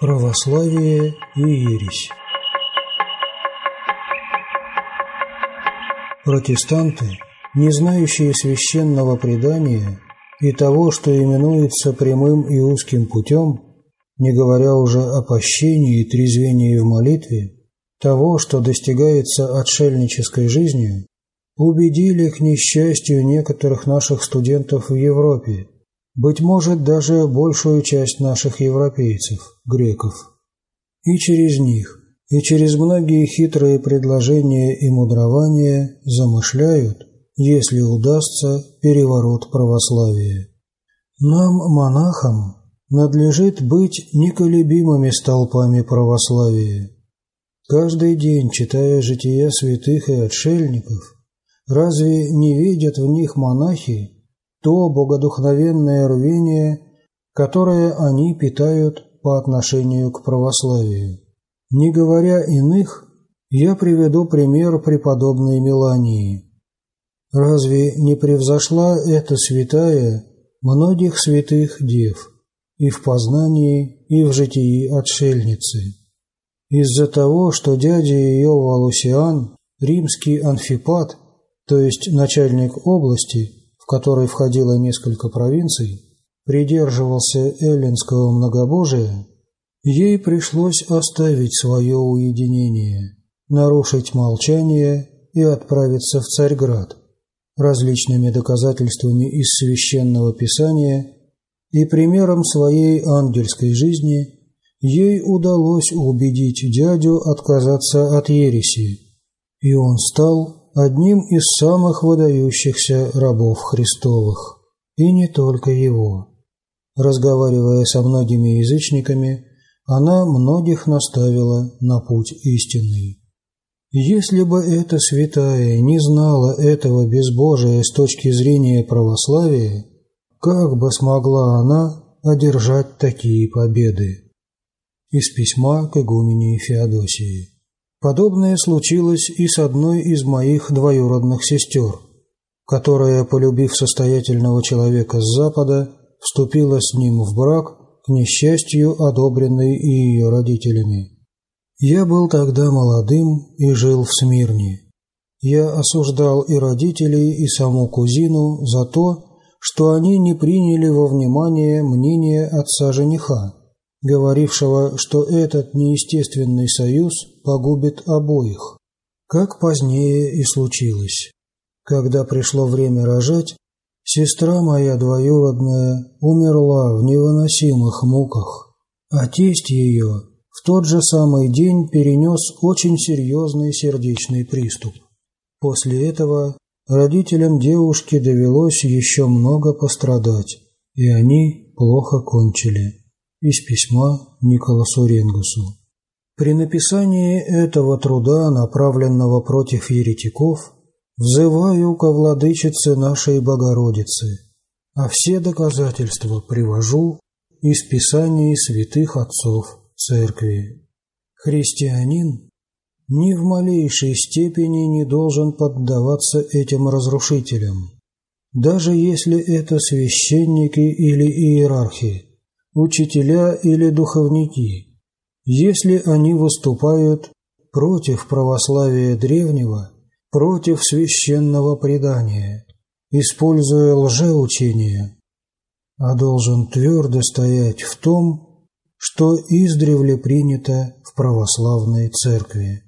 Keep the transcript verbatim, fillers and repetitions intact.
Православие и ересь. Протестанты, не знающие священного предания и того, что именуется прямым и узким путем, не говоря уже о пощении и трезвении в молитве, того, что достигается отшельнической жизнью, убедили к несчастью некоторых наших студентов в Европе, быть может, даже большую часть наших европейцев, греков. И через них, и через многие хитрые предложения и мудрования замышляют, если удастся, переворот православия. Нам, монахам, надлежит быть неколебимыми столпами православия. Каждый день, читая жития святых и отшельников, разве не видят в них монахи то богодухновенное рвение, которое они питают по отношению к православию? Не говоря иных, я приведу пример преподобной Мелании. Разве не превзошла эта святая многих святых дев и в познании, и в житии отшельницы? Из-за того, что дядя ее Валусиан, римский Анфипат, то есть начальник области, в которой входило несколько провинций, придерживался эллинского многобожия, ей пришлось оставить свое уединение, нарушить молчание и отправиться в Царьград. Различными доказательствами из Священного Писания и примером своей ангельской жизни ей удалось убедить дядю отказаться от ереси, и он стал одним из самых выдающихся рабов Христовых, и не только его. Разговаривая со многими язычниками, она многих наставила на путь истинный. Если бы эта святая не знала этого безбожия с точки зрения православия, как бы смогла она одержать такие победы? Из письма к игумене Феодосии. Подобное случилось и с одной из моих двоюродных сестер, которая, полюбив состоятельного человека с Запада, вступила с ним в брак, к несчастью одобренный и ее родителями. Я был тогда молодым и жил в Смирне. Я осуждал и родителей, и саму кузину за то, что они не приняли во внимание мнение отца жениха, говорившего, что этот неестественный союз погубит обоих, как позднее и случилось. Когда пришло время рожать, сестра моя двоюродная умерла в невыносимых муках, а тесть ее в тот же самый день перенес очень серьезный сердечный приступ. После этого родителям девушки довелось еще много пострадать, и они плохо кончили. Из письма Николасу Ренгусу. При написании этого труда, направленного против еретиков, взываю ко владычице нашей Богородицы, а все доказательства привожу из писаний святых отцов Церкви. Христианин ни в малейшей степени не должен поддаваться этим разрушителям, даже если это священники или иерархи, учителя или духовники, если они выступают против православия древнего, против священного предания, используя лжеучения, а должен твердо стоять в том, что издревле принято в православной церкви.